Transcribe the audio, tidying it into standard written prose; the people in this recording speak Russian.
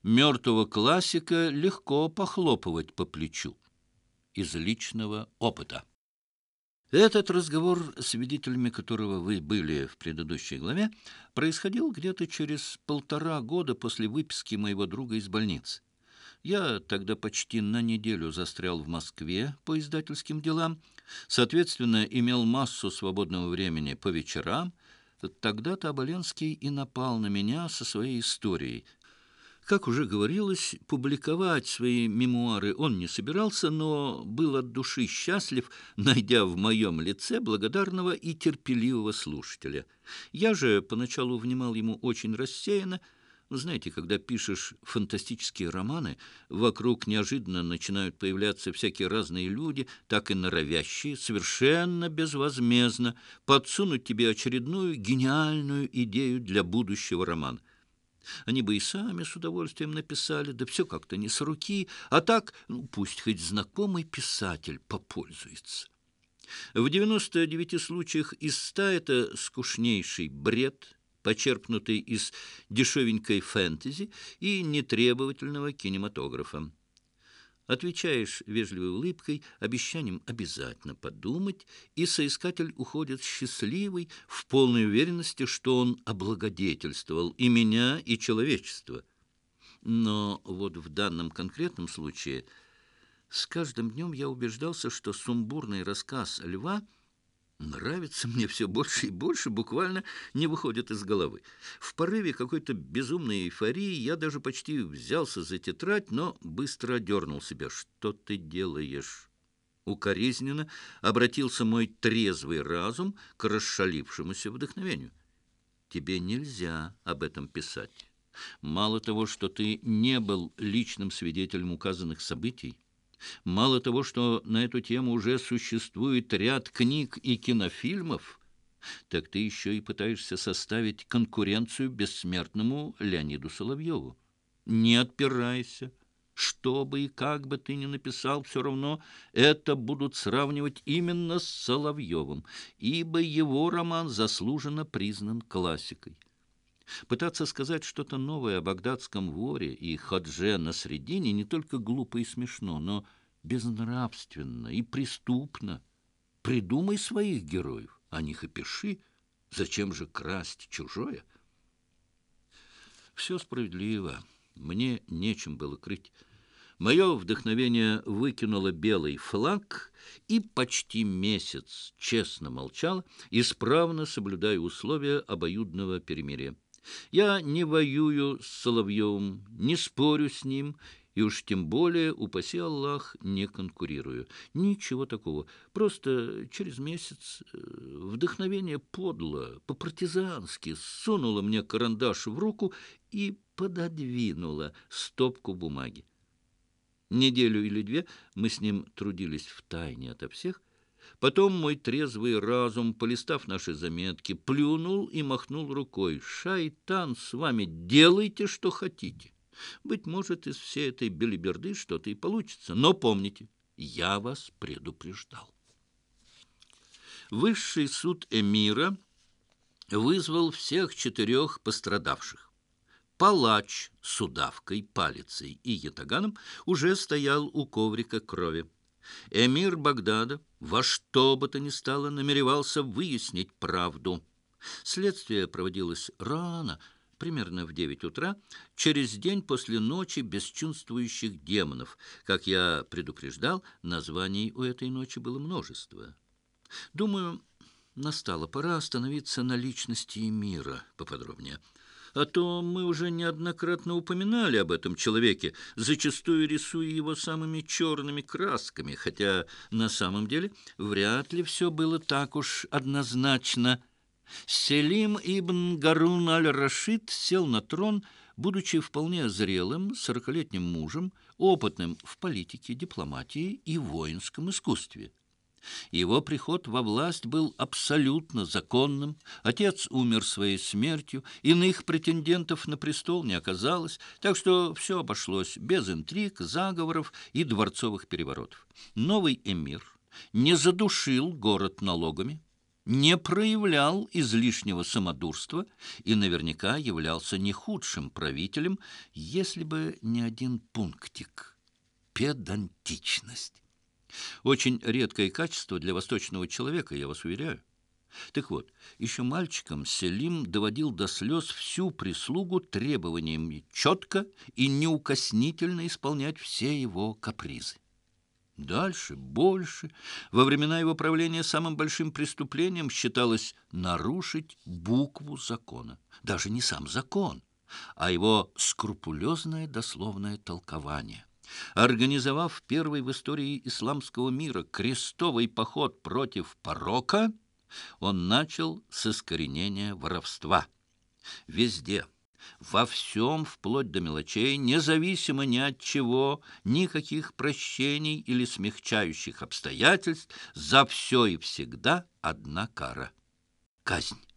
Мертвого классика легко похлопывать по плечу. Из личного опыта. Этот разговор, свидетелями которого вы были в предыдущей главе, происходил где-то через 1,5 года после выписки моего друга из больницы. Я тогда почти на неделю застрял в Москве по издательским делам, соответственно, имел массу свободного времени по вечерам. Тогда-то Оболенский и напал на меня со своей историей. Как уже говорилось, публиковать свои мемуары он не собирался, но был от души счастлив, найдя в моем лице благодарного и терпеливого слушателя. Я же поначалу внимал ему очень рассеянно. Знаете, когда пишешь фантастические романы, вокруг неожиданно начинают появляться всякие разные люди, так и норовящие, совершенно безвозмездно подсунуть тебе очередную гениальную идею для будущего романа. Они бы и сами с удовольствием написали, да все как-то не с руки, а так, пусть хоть знакомый писатель попользуется. В 99 случаях из 100 это скучнейший бред, почерпнутый из дешевенькой фэнтези и нетребовательного кинематографа. Отвечаешь вежливой улыбкой, обещанием обязательно подумать, и соискатель уходит счастливый, в полной уверенности, что он облагодетельствовал и меня, и человечество. Но вот в данном конкретном случае с каждым днем я убеждался, что сумбурный рассказ Льва нравится мне все больше и больше, буквально не выходит из головы. В порыве какой-то безумной эйфории я даже почти взялся за тетрадь, но быстро одернул себя. «Что ты делаешь?» Укоризненно обратился мой трезвый разум к расшалившемуся вдохновению. «Тебе нельзя об этом писать. Мало того, что ты не был личным свидетелем указанных событий, мало того, что на эту тему уже существует ряд книг и кинофильмов, так ты еще и пытаешься составить конкуренцию бессмертному Леониду Соловьеву. Не отпирайся. Что бы и как бы ты ни написал, все равно это будут сравнивать именно с Соловьевым, ибо его роман заслуженно признан классикой. Пытаться сказать что-то новое о багдадском воре и Ходже Насреддине не только глупо и смешно, но безнравственно и преступно. Придумай своих героев, о них и пиши. Зачем же красть чужое? Все справедливо. Мне нечем было крыть. Мое вдохновение выкинуло белый флаг и почти месяц честно молчало, исправно соблюдая условия обоюдного перемирия. Я не воюю с Соловьевым, не спорю с ним, и уж тем более, упаси Аллах, не конкурирую. Ничего такого. Просто через месяц вдохновение подло, по-партизански сунуло мне карандаш в руку и пододвинуло стопку бумаги. Неделю или две мы с ним трудились втайне ото всех. Потом мой трезвый разум, полистав наши заметки, плюнул и махнул рукой. «Шайтан с вами, делайте, что хотите. Быть может, из всей этой белиберды что-то и получится. Но помните, я вас предупреждал». Высший суд эмира вызвал всех 4 пострадавших. Палач с удавкой, палицей и ятаганом уже стоял у коврика крови. Эмир Багдада во что бы то ни стало намеревался выяснить правду. Следствие проводилось рано, примерно в 9 утра, через день после ночи бесчувствующих демонов. Как я предупреждал, названий у этой ночи было множество. Думаю, настала пора остановиться на личности Эмира поподробнее. А то мы уже неоднократно упоминали об этом человеке, зачастую рисуя его самыми черными красками, хотя на самом деле вряд ли все было так уж однозначно. Селим ибн Гарун аль-Рашид сел на трон, будучи вполне зрелым 40-летним мужем, опытным в политике, дипломатии и воинском искусстве. Его приход во власть был абсолютно законным. Отец умер своей смертью, иных претендентов на престол не оказалось, так что все обошлось без интриг, заговоров и дворцовых переворотов. Новый эмир не задушил город налогами, не проявлял излишнего самодурства и наверняка являлся не худшим правителем, если бы не один пунктик – педантичность. Очень редкое качество для восточного человека, я вас уверяю. Так вот, еще мальчиком Селим доводил до слез всю прислугу требованиями четко и неукоснительно исполнять все его капризы. Дальше, больше. Во времена его правления самым большим преступлением считалось нарушить букву закона. Даже не сам закон, а его скрупулезное дословное толкование. Организовав первый в истории исламского мира крестовый поход против порока, он начал с искоренения воровства. Везде, во всем, вплоть до мелочей, независимо ни от чего, никаких прощений или смягчающих обстоятельств, за все и всегда одна кара – казнь.